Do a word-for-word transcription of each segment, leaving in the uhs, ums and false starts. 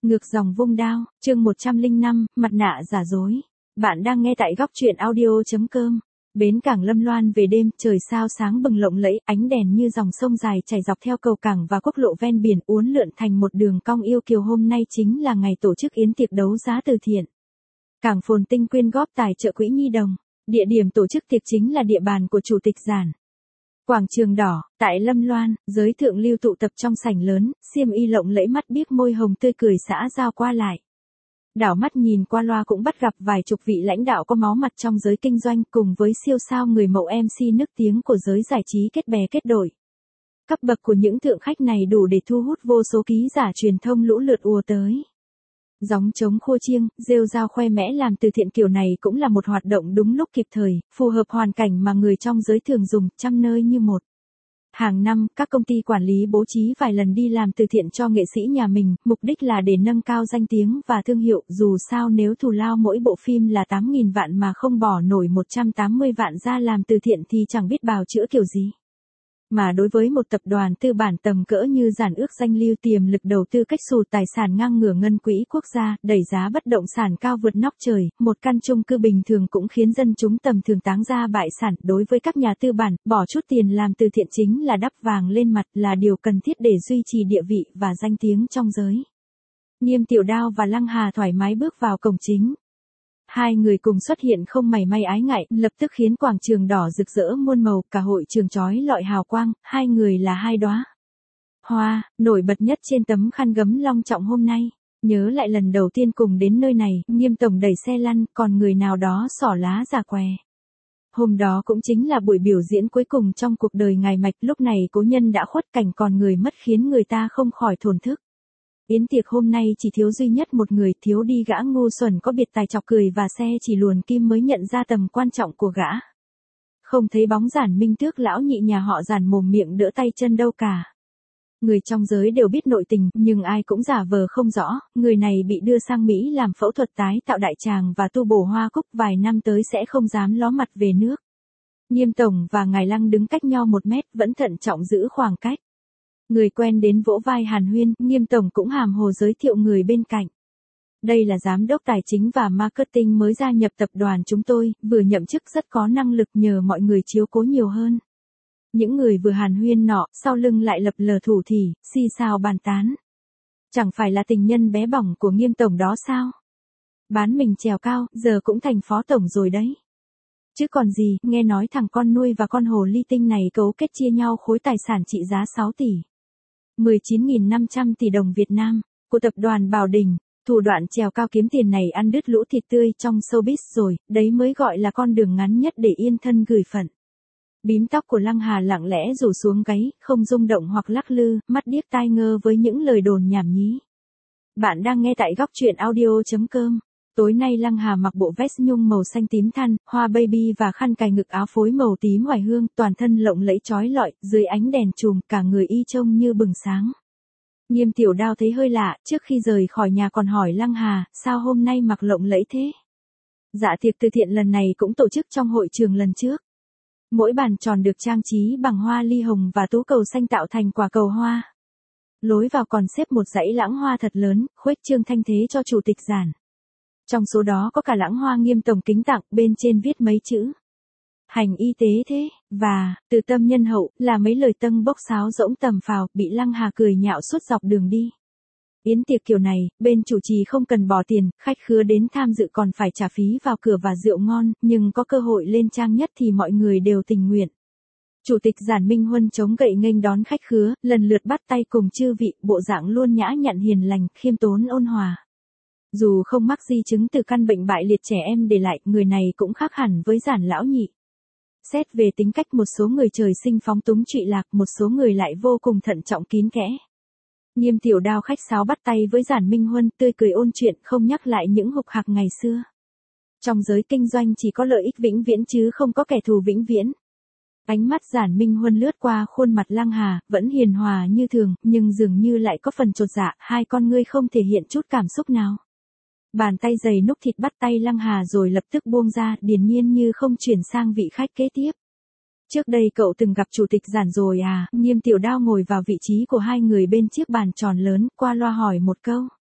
Ngược dòng vung đao, chương một trăm lẻ năm, mặt nạ giả dối. Bạn đang nghe tại góc truyện audio chấm com. Bến cảng Lâm Loan về đêm, trời sao sáng bừng lộng lẫy, ánh đèn như dòng sông dài chảy dọc theo cầu cảng và quốc lộ ven biển uốn lượn thành một đường cong yêu kiều. Hôm nay chính là ngày tổ chức yến tiệc đấu giá từ thiện. Cảng Phồn Tinh quyên góp tài trợ quỹ nhi đồng. Địa điểm tổ chức tiệc chính là địa bàn của chủ tịch Giản. Quảng trường đỏ, tại Lâm Loan, giới thượng lưu tụ tập trong sảnh lớn, xiêm y lộng lẫy, mắt biếc môi hồng tươi cười xã giao qua lại. Đảo mắt nhìn qua loa cũng bắt gặp vài chục vị lãnh đạo có máu mặt trong giới kinh doanh cùng với siêu sao người mẫu em xê nức tiếng của giới giải trí kết bè kết đội. Cấp bậc của những thượng khách này đủ để thu hút vô số ký giả truyền thông lũ lượt ùa tới. Gióng trống khua chiêng, rêu rao khoe mẽ làm từ thiện kiểu này cũng là một hoạt động đúng lúc kịp thời, phù hợp hoàn cảnh mà người trong giới thường dùng, trăm nơi như một. Hàng năm, các công ty quản lý bố trí vài lần đi làm từ thiện cho nghệ sĩ nhà mình, mục đích là để nâng cao danh tiếng và thương hiệu, dù sao nếu thù lao mỗi bộ phim là tám nghìn vạn mà không bỏ nổi một trăm tám mươi vạn ra làm từ thiện thì chẳng biết bào chữa kiểu gì. Mà đối với một tập đoàn tư bản tầm cỡ như Giản ước danh lưu tiềm lực đầu tư cách xù tài sản ngang ngửa ngân quỹ quốc gia, đẩy giá bất động sản cao vượt nóc trời, một căn chung cư bình thường cũng khiến dân chúng tầm thường táng ra bại sản. Đối với các nhà tư bản, bỏ chút tiền làm từ thiện chính là đắp vàng lên mặt, là điều cần thiết để duy trì địa vị và danh tiếng trong giới. Nghiêm Tiểu Đao và Lăng Hà thoải mái bước vào cổng chính. Hai người cùng xuất hiện không mảy may ái ngại, lập tức khiến quảng trường đỏ rực rỡ muôn màu, cả hội trường chói lọi hào quang. Hai người là hai đóa hoa nổi bật nhất trên tấm khăn gấm long trọng hôm nay. Nhớ lại lần đầu tiên cùng đến nơi này, Nghiêm tổng đẩy xe lăn, còn người nào đó xỏ lá giả què. Hôm đó cũng chính là buổi biểu diễn cuối cùng trong cuộc đời ngài Mạch, lúc này cố nhân đã khuất cảnh còn người mất khiến người ta không khỏi thổn thức. Yến tiệc hôm nay chỉ thiếu duy nhất một người, thiếu đi gã ngu xuẩn có biệt tài chọc cười và xe chỉ luồn kim mới nhận ra tầm quan trọng của gã. Không thấy bóng Giản Minh Tước lão nhị nhà họ Giản mồm miệng đỡ tay chân đâu cả. Người trong giới đều biết nội tình, nhưng ai cũng giả vờ không rõ, người này bị đưa sang Mỹ làm phẫu thuật tái tạo đại tràng và tu bổ hoa cúc, vài năm tới sẽ không dám ló mặt về nước. Nghiêm tổng và ngài Lăng đứng cách nhau một mét, vẫn thận trọng giữ khoảng cách. Người quen đến vỗ vai hàn huyên, Nghiêm tổng cũng hàm hồ giới thiệu người bên cạnh. Đây là giám đốc tài chính và marketing mới gia nhập tập đoàn chúng tôi, vừa nhậm chức rất có năng lực, nhờ mọi người chiếu cố nhiều hơn. Những người vừa hàn huyên nọ, sau lưng lại lập lờ thủ thỉ, xì xào bàn tán. Chẳng phải là tình nhân bé bỏng của Nghiêm tổng đó sao? Bán mình trèo cao, giờ cũng thành phó tổng rồi đấy. Chứ còn gì, nghe nói thằng con nuôi và con hồ ly tinh này cấu kết chia nhau khối tài sản trị giá sáu tỷ. mười chín nghìn năm trăm tỷ đồng Việt Nam, của tập đoàn Bảo Đình. Thủ đoạn trèo cao kiếm tiền này ăn đứt lũ thịt tươi trong showbiz rồi, đấy mới gọi là con đường ngắn nhất để yên thân gửi phận. Bím tóc của Lăng Hà lặng lẽ rủ xuống gáy, không rung động hoặc lắc lư, mắt điếc tai ngơ với những lời đồn nhảm nhí. Bạn đang nghe tại góc truyện audio chấm com. Tối nay Lăng Hà mặc bộ vest nhung màu xanh tím than, hoa baby và khăn cài ngực áo phối màu tím hoài hương, toàn thân lộng lẫy chói lọi, dưới ánh đèn chùm, cả người y trông như bừng sáng. Nghiêm Tiểu Đao thấy hơi lạ, trước khi rời khỏi nhà còn hỏi Lăng Hà, sao hôm nay mặc lộng lẫy thế? Dạ tiệc từ thiện lần này cũng tổ chức trong hội trường lần trước. Mỗi bàn tròn được trang trí bằng hoa ly hồng và tú cầu xanh tạo thành quả cầu hoa. Lối vào còn xếp một dãy lãng hoa thật lớn, khuếch trương thanh thế cho chủ tịch Giản. Trong số đó có cả lãng hoa Nghiêm tổng kính tặng, bên trên viết mấy chữ. Hành y tế thế, và, từ tâm nhân hậu, là mấy lời tâng bốc sáo rỗng tầm phào, bị Lăng Hà cười nhạo suốt dọc đường đi. Yến tiệc kiểu này, bên chủ trì không cần bỏ tiền, khách khứa đến tham dự còn phải trả phí vào cửa và rượu ngon, nhưng có cơ hội lên trang nhất thì mọi người đều tình nguyện. Chủ tịch Giản Minh Huân chống gậy nghênh đón khách khứa, lần lượt bắt tay cùng chư vị, bộ dạng luôn nhã nhặn hiền lành, khiêm tốn ôn hòa. Dù không mắc di chứng từ căn bệnh bại liệt trẻ em để lại, người này cũng khác hẳn với Giản lão nhị. Xét về tính cách, một số người trời sinh phóng túng trụy lạc, một số người lại vô cùng thận trọng kín kẽ. Nghiêm Tiểu Đao khách sáo bắt tay với Giản Minh Huân, tươi cười ôn chuyện, không nhắc lại những hục hặc ngày xưa. Trong giới kinh doanh chỉ có lợi ích vĩnh viễn chứ không có kẻ thù vĩnh viễn. Ánh mắt Giản Minh Huân lướt qua khuôn mặt Lăng Hà, vẫn hiền hòa như thường, nhưng dường như lại có phần chột dạ, hai con ngươi không thể hiện chút cảm xúc nào. Bàn tay dày núc thịt bắt tay Lăng Hà rồi lập tức buông ra, điềm nhiên như không chuyển sang vị khách kế tiếp. Trước đây cậu từng gặp chủ tịch Giản rồi à? Nghiêm Tiểu Đao ngồi vào vị trí của hai người bên chiếc bàn tròn lớn, qua loa hỏi một câu.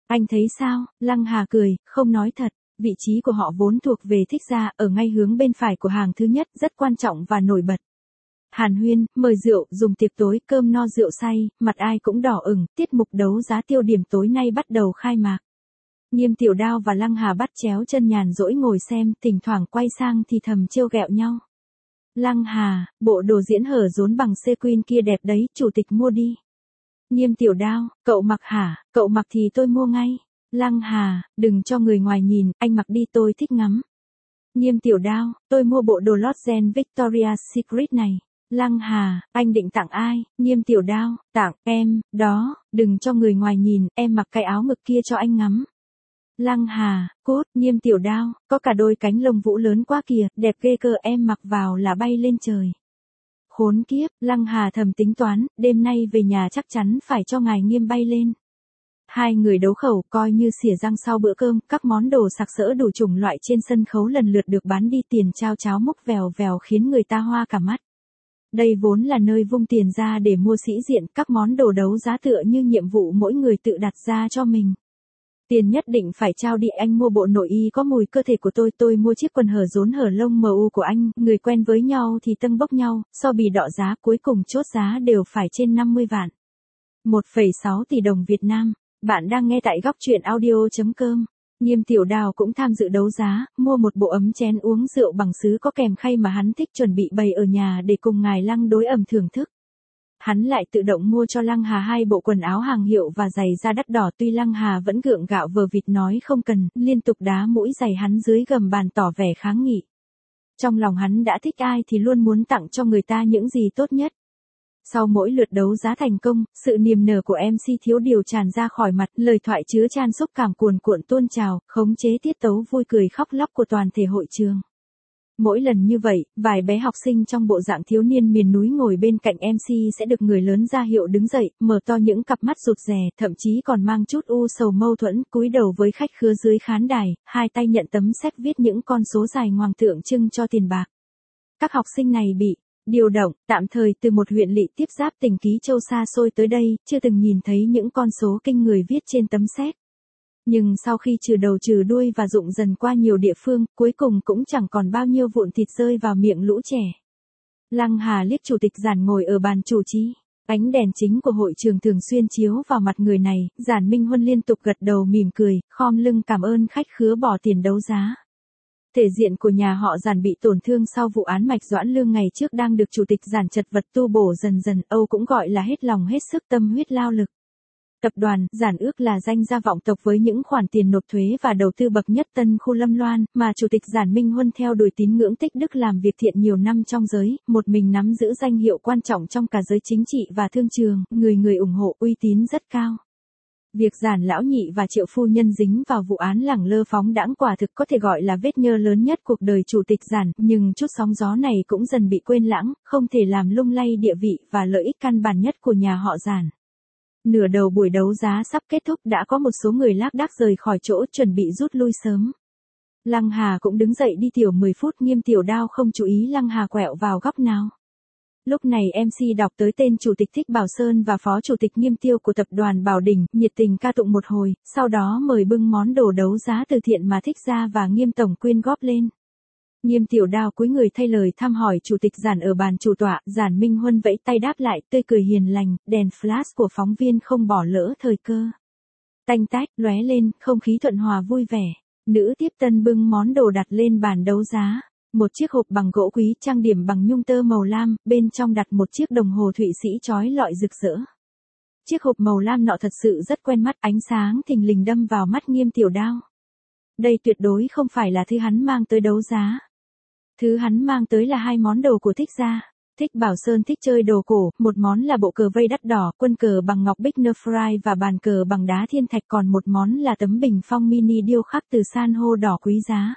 Anh thấy sao? Lăng Hà cười, không nói thật. Vị trí của họ vốn thuộc về Thích gia, ở ngay hướng bên phải của hàng thứ nhất, rất quan trọng và nổi bật. Hàn huyên, mời rượu, dùng tiệc tối, cơm no rượu say, mặt ai cũng đỏ ửng, tiết mục đấu giá tiêu điểm tối nay bắt đầu khai mạc. Nghiêm Tiểu Đao và Lăng Hà bắt chéo chân nhàn rỗi ngồi xem, thỉnh thoảng quay sang thì thầm trêu ghẹo nhau. Lăng Hà, bộ đồ diễn hở rốn bằng sequin kia đẹp đấy, chủ tịch mua đi. Nghiêm Tiểu Đao, cậu mặc hả? Cậu mặc thì tôi mua ngay. Lăng Hà, đừng cho người ngoài nhìn, anh mặc đi, tôi thích ngắm. Nghiêm Tiểu Đao, tôi mua bộ đồ lót gen Victoria's Secret này. Lăng Hà, anh định tặng ai? Nghiêm Tiểu Đao, tặng em, đó, đừng cho người ngoài nhìn, em mặc cái áo ngực kia cho anh ngắm. Lăng Hà, cốt, Nghiêm Tiểu Đao, có cả đôi cánh lông vũ lớn quá kìa, đẹp ghê cơ, em mặc vào là bay lên trời. Khốn kiếp, Lăng Hà thầm tính toán, đêm nay về nhà chắc chắn phải cho ngài Nghiêm bay lên. Hai người đấu khẩu coi như xỉa răng sau bữa cơm, các món đồ sặc sỡ đủ chủng loại trên sân khấu lần lượt được bán đi, tiền trao cháo mốc vèo vèo khiến người ta hoa cả mắt. Đây vốn là nơi vung tiền ra để mua sĩ diện, các món đồ đấu giá tựa như nhiệm vụ mỗi người tự đặt ra cho mình. Tiền nhất định phải trao đi, anh mua bộ nội y có mùi cơ thể của tôi, tôi mua chiếc quần hở rốn hở lông mờ u của anh, người quen với nhau thì tâng bốc nhau, so bì đọ giá cuối cùng chốt giá đều phải trên năm mươi vạn. một phẩy sáu tỷ đồng Việt Nam. Bạn đang nghe tại góc truyện audio chấm com. Nghiêm Tiểu Đao cũng tham dự đấu giá, mua một bộ ấm chén uống rượu bằng sứ có kèm khay mà hắn thích, chuẩn bị bày ở nhà để cùng ngài Lăng đối ẩm thưởng thức. Hắn lại tự động mua cho Lăng Hà hai bộ quần áo hàng hiệu và giày da đắt đỏ, tuy Lăng Hà vẫn gượng gạo vờ vịt nói không cần, liên tục đá mũi giày hắn dưới gầm bàn tỏ vẻ kháng nghị. Trong lòng hắn đã thích ai thì luôn muốn tặng cho người ta những gì tốt nhất. Sau mỗi lượt đấu giá thành công, sự niềm nở của em xê thiếu điều tràn ra khỏi mặt, lời thoại chứa chan xúc cảm cuồn cuộn tuôn trào, khống chế tiết tấu vui cười khóc lóc của toàn thể hội trường. Mỗi lần như vậy, vài bé học sinh trong bộ dạng thiếu niên miền núi ngồi bên cạnh em xê sẽ được người lớn ra hiệu đứng dậy, mở to những cặp mắt rụt rè, thậm chí còn mang chút u sầu mâu thuẫn, cúi đầu với khách khứa dưới khán đài, hai tay nhận tấm séc viết những con số dài ngoằng tượng trưng cho tiền bạc. Các học sinh này bị điều động, tạm thời từ một huyện lỵ tiếp giáp tỉnh Ký Châu xa xôi tới đây, chưa từng nhìn thấy những con số kinh người viết trên tấm séc. Nhưng sau khi trừ đầu trừ đuôi và dụng dần qua nhiều địa phương, cuối cùng cũng chẳng còn bao nhiêu vụn thịt rơi vào miệng lũ trẻ. Lăng Hà liếc chủ tịch Giản ngồi ở bàn chủ trì. Ánh đèn chính của hội trường thường xuyên chiếu vào mặt người này, Giản Minh Huân liên tục gật đầu mỉm cười, khom lưng cảm ơn khách khứa bỏ tiền đấu giá. Thể diện của nhà họ Giản bị tổn thương sau vụ án Mạch Doãn Lương ngày trước đang được chủ tịch Giản chật vật tu bổ dần dần, Âu cũng gọi là hết lòng hết sức tâm huyết lao lực. Tập đoàn Giản ước là danh gia vọng tộc với những khoản tiền nộp thuế và đầu tư bậc nhất tân khu Lâm Loan, mà chủ tịch Giản Minh Huân theo đuổi tín ngưỡng tích đức làm việc thiện nhiều năm trong giới, một mình nắm giữ danh hiệu quan trọng trong cả giới chính trị và thương trường, người người ủng hộ, uy tín rất cao. Việc Giản lão nhị và Triệu phu nhân dính vào vụ án lẳng lơ phóng đãng quả thực có thể gọi là vết nhơ lớn nhất cuộc đời chủ tịch Giản, nhưng chút sóng gió này cũng dần bị quên lãng, không thể làm lung lay địa vị và lợi ích căn bản nhất của nhà họ Giản. Nửa đầu buổi đấu giá sắp kết thúc đã có một số người lác đác rời khỏi chỗ chuẩn bị rút lui sớm. Lăng Hà cũng đứng dậy đi tiểu mười phút, Nghiêm Tiểu Đao không chú ý Lăng Hà quẹo vào góc nào. Lúc này em xê đọc tới tên Chủ tịch Thích Bảo Sơn và Phó Chủ tịch Nghiêm Tiêu của tập đoàn Bảo Đình, nhiệt tình ca tụng một hồi, sau đó mời bưng món đồ đấu giá từ thiện mà Thích gia và Nghiêm Tổng quyên góp lên. Nghiêm Tiểu Đao cúi người thay lời thăm hỏi Chủ tịch Giản ở bàn chủ tọa, Giản Minh Huân vẫy tay đáp lại, tươi cười hiền lành, đèn flash của phóng viên không bỏ lỡ thời cơ. Tanh tách, lóe lên, không khí thuận hòa vui vẻ. Nữ tiếp tân bưng món đồ đặt lên bàn đấu giá. Một chiếc hộp bằng gỗ quý trang điểm bằng nhung tơ màu lam, bên trong đặt một chiếc đồng hồ Thụy Sĩ chói lọi rực rỡ. Chiếc hộp màu lam nọ thật sự rất quen mắt, ánh sáng thình lình đâm vào mắt Nghiêm Tiểu Đao. Đây tuyệt đối không phải là thứ hắn mang tới đấu giá. Thứ hắn mang tới là hai món đồ của Thích gia. Thích Bảo Sơn thích chơi đồ cổ, một món là bộ cờ vây đắt đỏ, quân cờ bằng ngọc bích Nephrai và bàn cờ bằng đá thiên thạch, còn một món là tấm bình phong mini điêu khắc từ san hô đỏ quý giá.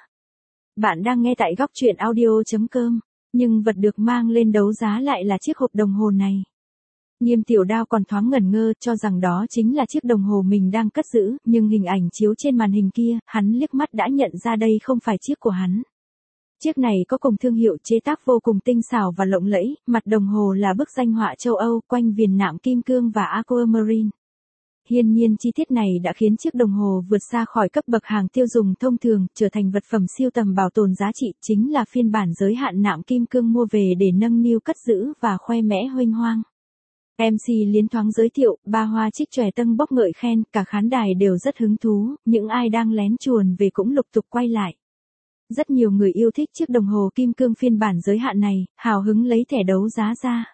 Bạn đang nghe tại góc truyện audio chấm com, nhưng vật được mang lên đấu giá lại là chiếc hộp đồng hồ này. Nghiêm Tiểu Đao còn thoáng ngẩn ngơ, cho rằng đó chính là chiếc đồng hồ mình đang cất giữ, nhưng hình ảnh chiếu trên màn hình kia, hắn liếc mắt đã nhận ra đây không phải chiếc của hắn. Chiếc này có cùng thương hiệu, chế tác vô cùng tinh xảo và lộng lẫy, mặt đồng hồ là bức danh họa châu Âu, quanh viền nạm kim cương và aquamarine. hiển nhiên chi tiết này đã khiến chiếc đồng hồ vượt xa khỏi cấp bậc hàng tiêu dùng thông thường, trở thành vật phẩm sưu tầm bảo tồn giá trị, chính là phiên bản giới hạn nạm kim cương mua về để nâng niu cất giữ và khoe mẽ huênh hoang. em xê liến thoáng giới thiệu, ba hoa trích chòe tâng bốc ngợi khen, cả khán đài đều rất hứng thú, những ai đang lén chuồn về cũng lục tục quay lại. Rất nhiều người yêu thích chiếc đồng hồ kim cương phiên bản giới hạn này, hào hứng lấy thẻ đấu giá ra.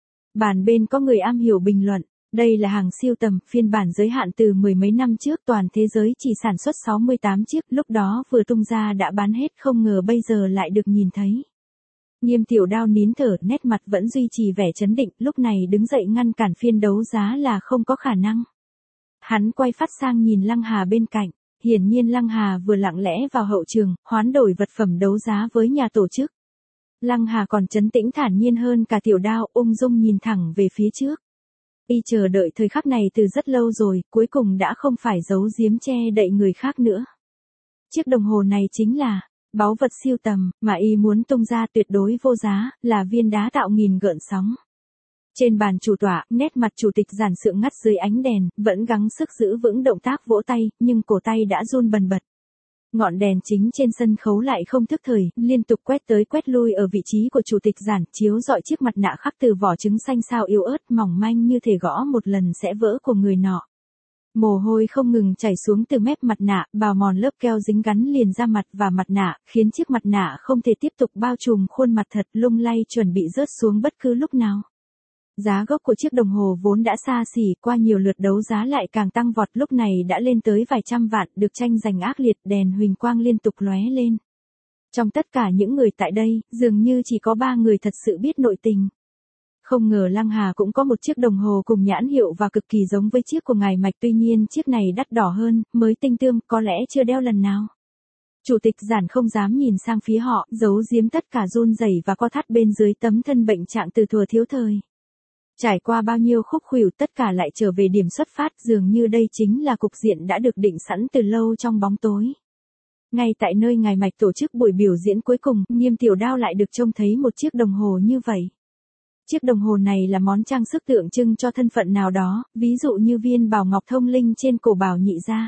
Bàn bên có người am hiểu bình luận, đây là hàng siêu tầm, phiên bản giới hạn từ mười mấy năm trước toàn thế giới chỉ sản xuất sáu mươi tám chiếc, lúc đó vừa tung ra đã bán hết, không ngờ bây giờ lại được nhìn thấy. Nghiêm Tiểu Đao nín thở, nét mặt vẫn duy trì vẻ trấn định, lúc này đứng dậy ngăn cản phiên đấu giá là không có khả năng. Hắn quay phát sang nhìn Lăng Hà bên cạnh, hiển nhiên Lăng Hà vừa lặng lẽ vào hậu trường, hoán đổi vật phẩm đấu giá với nhà tổ chức. Lăng Hà còn trấn tĩnh thản nhiên hơn cả Tiểu Đao, ung dung nhìn thẳng về phía trước. Y chờ đợi thời khắc này từ rất lâu rồi, cuối cùng đã không phải giấu giếm che đậy người khác nữa. Chiếc đồng hồ này chính là báu vật siêu tầm mà y muốn tung ra, tuyệt đối vô giá, là viên đá tạo nghìn gợn sóng. Trên bàn chủ tọa, nét mặt chủ tịch Giản sượng ngắt dưới ánh đèn, vẫn gắng sức giữ vững động tác vỗ tay, nhưng cổ tay đã run bần bật. Ngọn đèn chính trên sân khấu lại không thức thời, liên tục quét tới quét lui ở vị trí của chủ tịch Giản, chiếu rọi chiếc mặt nạ khắc từ vỏ trứng xanh sao yếu ớt, mỏng manh như thể gõ một lần sẽ vỡ của người nọ. Mồ hôi không ngừng chảy xuống từ mép mặt nạ, bào mòn lớp keo dính gắn liền ra mặt và mặt nạ, khiến chiếc mặt nạ không thể tiếp tục bao trùm khuôn mặt thật, lung lay chuẩn bị rớt xuống bất cứ lúc nào. Giá gốc của chiếc đồng hồ vốn đã xa xỉ, qua nhiều lượt đấu giá lại càng tăng vọt, lúc này đã lên tới vài trăm vạn, được tranh giành ác liệt, đèn huỳnh quang liên tục lóe lên. Trong tất cả những người tại đây, dường như chỉ có ba người thật sự biết nội tình. Không ngờ Lăng Hà cũng có một chiếc đồng hồ cùng nhãn hiệu và cực kỳ giống với chiếc của ngài Mạch, tuy nhiên chiếc này đắt đỏ hơn, mới tinh tươm, có lẽ chưa đeo lần nào. Chủ tịch Giản không dám nhìn sang phía họ, giấu giếm tất cả run rẩy và co thắt bên dưới tấm thân bệnh trạng từ thuở thiếu thời. Trải qua bao nhiêu khúc khuỷu, tất cả lại trở về điểm xuất phát, dường như đây chính là cục diện đã được định sẵn từ lâu trong bóng tối. Ngay tại nơi ngài Mạch tổ chức buổi biểu diễn cuối cùng, Nghiêm Tiểu Đao lại được trông thấy một chiếc đồng hồ như vậy. Chiếc đồng hồ này là món trang sức tượng trưng cho thân phận nào đó, ví dụ như viên bảo ngọc thông linh trên cổ Bảo Nhị gia.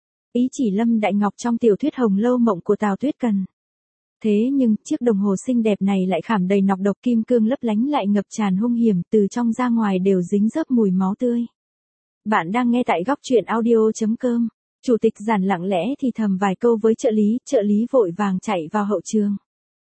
Ý chỉ Lâm Đại Ngọc trong tiểu thuyết Hồng Lâu Mộng của Tào Tuyết Cần. Thế nhưng, chiếc đồng hồ xinh đẹp này lại khảm đầy nọc độc, kim cương lấp lánh lại ngập tràn hung hiểm, từ trong ra ngoài đều dính dớp mùi máu tươi. Bạn đang nghe tại góc truyện audio chấm com. Chủ tịch Giản lặng lẽ thì thầm vài câu với trợ lý, trợ lý vội vàng chạy vào hậu trường.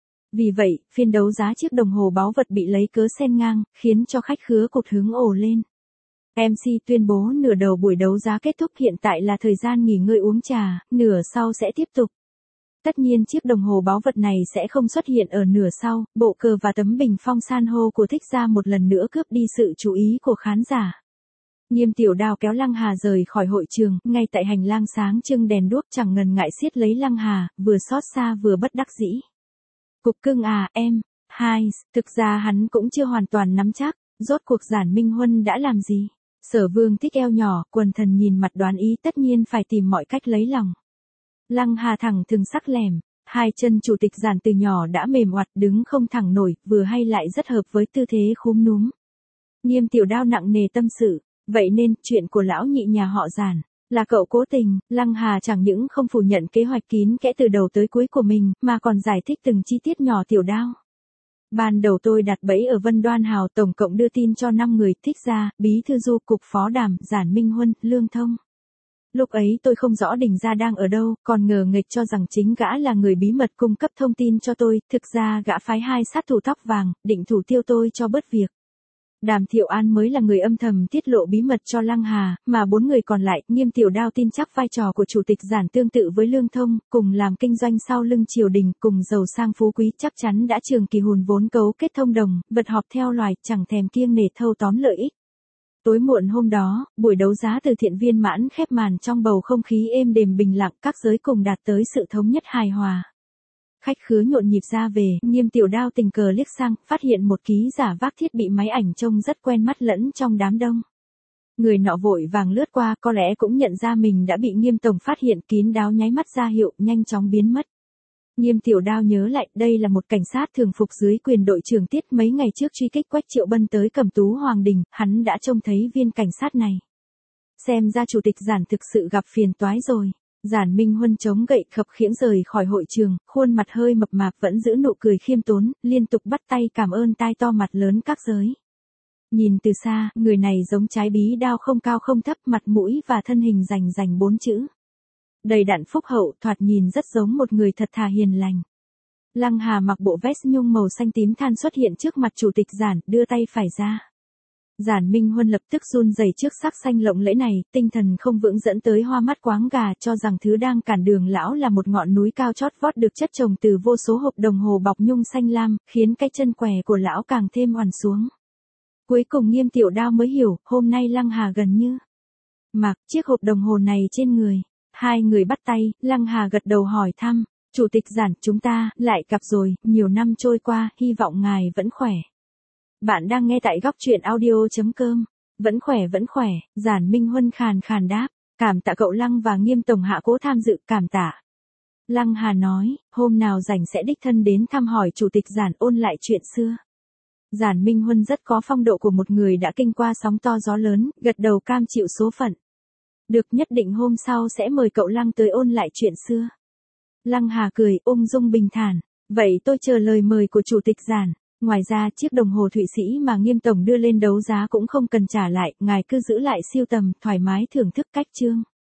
Vì vậy, phiên đấu giá chiếc đồng hồ báu vật bị lấy cớ xen ngang, khiến cho khách khứa cụt hứng ồ lên. em xê tuyên bố nửa đầu buổi đấu giá kết thúc, hiện tại là thời gian nghỉ ngơi uống trà, nửa sau sẽ tiếp tục. Tất nhiên chiếc đồng hồ báu vật này sẽ không xuất hiện ở nửa sau, bộ cờ và tấm bình phong san hô của Thích Gia một lần nữa cướp đi sự chú ý của khán giả. Nghiêm Tiểu Đao kéo Lăng Hà rời khỏi hội trường, ngay tại hành lang sáng trưng đèn đuốc, chẳng ngần ngại siết lấy Lăng Hà, vừa xót xa vừa bất đắc dĩ. Cục cưng à, em, hai, thực ra hắn cũng chưa hoàn toàn nắm chắc, rốt cuộc Giản Minh Huân đã làm gì. Sở Vương thích eo nhỏ, quần thần nhìn mặt đoán ý, tất nhiên phải tìm mọi cách lấy lòng. Lăng Hà thẳng thừng sắc lẻm, hai chân chủ tịch Giản từ nhỏ đã mềm oặt, đứng không thẳng nổi, vừa hay lại rất hợp với tư thế khúm núm. Nghiêm Tiểu Đao nặng nề tâm sự, vậy nên, chuyện của lão nhị nhà họ Giản, là cậu cố tình. Lăng Hà chẳng những không phủ nhận kế hoạch kín kẽ từ đầu tới cuối của mình, mà còn giải thích từng chi tiết nhỏ. Tiểu Đao, ban đầu tôi đặt bẫy ở Vân Đoan Hào, tổng cộng đưa tin cho năm người, Thích Gia, Bí Thư Du, Cục Phó Đàm, Giản Minh Huân, Lương Thông. Lúc ấy tôi không rõ Đình Gia đang ở đâu, còn ngờ nghịch cho rằng chính gã là người bí mật cung cấp thông tin cho tôi, thực ra gã phái hai sát thủ tóc vàng, định thủ tiêu tôi cho bớt việc. Đàm Thiệu An mới là người âm thầm tiết lộ bí mật cho Lăng Hà, mà bốn người còn lại, Nghiêm Tiểu Đao tin chắc vai trò của chủ tịch Giản tương tự với Lương Thông, cùng làm kinh doanh sau lưng triều đình, cùng giàu sang phú quý, chắc chắn đã trường kỳ hùn vốn cấu kết thông đồng, vật họp theo loài, chẳng thèm kiêng nể thâu tóm lợi ích. Tối muộn hôm đó, buổi đấu giá từ thiện viên mãn khép màn trong bầu không khí êm đềm bình lặng, các giới cùng đạt tới sự thống nhất hài hòa. Khách khứa nhộn nhịp ra về, Nghiêm Tiểu Đao tình cờ liếc sang, phát hiện một ký giả vác thiết bị máy ảnh trông rất quen mắt lẫn trong đám đông. Người nọ vội vàng lướt qua, có lẽ cũng nhận ra mình đã bị Nghiêm tổng phát hiện, kín đáo nháy mắt ra hiệu, nhanh chóng biến mất. Nghiêm Tiểu Đao nhớ lại, đây là một cảnh sát thường phục dưới quyền đội trưởng Tiết, mấy ngày trước truy kích Quách Triệu Bân tới Cẩm Tú Hoàng Đình, hắn đã trông thấy viên cảnh sát này. Xem ra chủ tịch Giản thực sự gặp phiền toái rồi. Giản Minh Huân chống gậy khập khiễng rời khỏi hội trường, khuôn mặt hơi mập mạp vẫn giữ nụ cười khiêm tốn, liên tục bắt tay cảm ơn tai to mặt lớn các giới. Nhìn từ xa, người này giống trái bí đao không cao không thấp, mặt mũi và thân hình rành rành bốn chữ. Đầy đặn phúc hậu, thoạt nhìn rất giống một người thật thà hiền lành. Lăng Hà mặc bộ vest nhung màu xanh tím than xuất hiện trước mặt chủ tịch Giản, đưa tay phải ra. Giản Minh Huân lập tức run rẩy trước sắc xanh lộng lẫy này, tinh thần không vững dẫn tới hoa mắt quáng gà, cho rằng thứ đang cản đường lão là một ngọn núi cao chót vót được chất trồng từ vô số hộp đồng hồ bọc nhung xanh lam, khiến cái chân què của lão càng thêm oằn xuống. Cuối cùng Nghiêm Tiểu Đao mới hiểu, hôm nay Lăng Hà gần như mặc chiếc hộp đồng hồ này trên người. Hai người bắt tay, Lăng Hà gật đầu hỏi thăm, chủ tịch Giản, chúng ta lại gặp rồi, nhiều năm trôi qua, hy vọng ngài vẫn khỏe. Bạn đang nghe tại góc truyện audio chấm com. Vẫn khỏe vẫn khỏe, Giản Minh Huân khàn khàn đáp, cảm tạ cậu Lăng và Nghiêm tổng hạ cố tham dự, cảm tạ. Lăng Hà nói, hôm nào rảnh sẽ đích thân đến thăm hỏi chủ tịch Giản, ôn lại chuyện xưa. Giản Minh Huân rất có phong độ của một người đã kinh qua sóng to gió lớn, gật đầu cam chịu số phận. Được, nhất định hôm sau sẽ mời cậu Lăng tới ôn lại chuyện xưa. Lăng Hà cười, ung dung bình thản, vậy tôi chờ lời mời của chủ tịch Giản. Ngoài ra chiếc đồng hồ Thụy Sĩ mà Nghiêm tổng đưa lên đấu giá cũng không cần trả lại, ngài cứ giữ lại siêu tầm, thoải mái thưởng thức cách chương.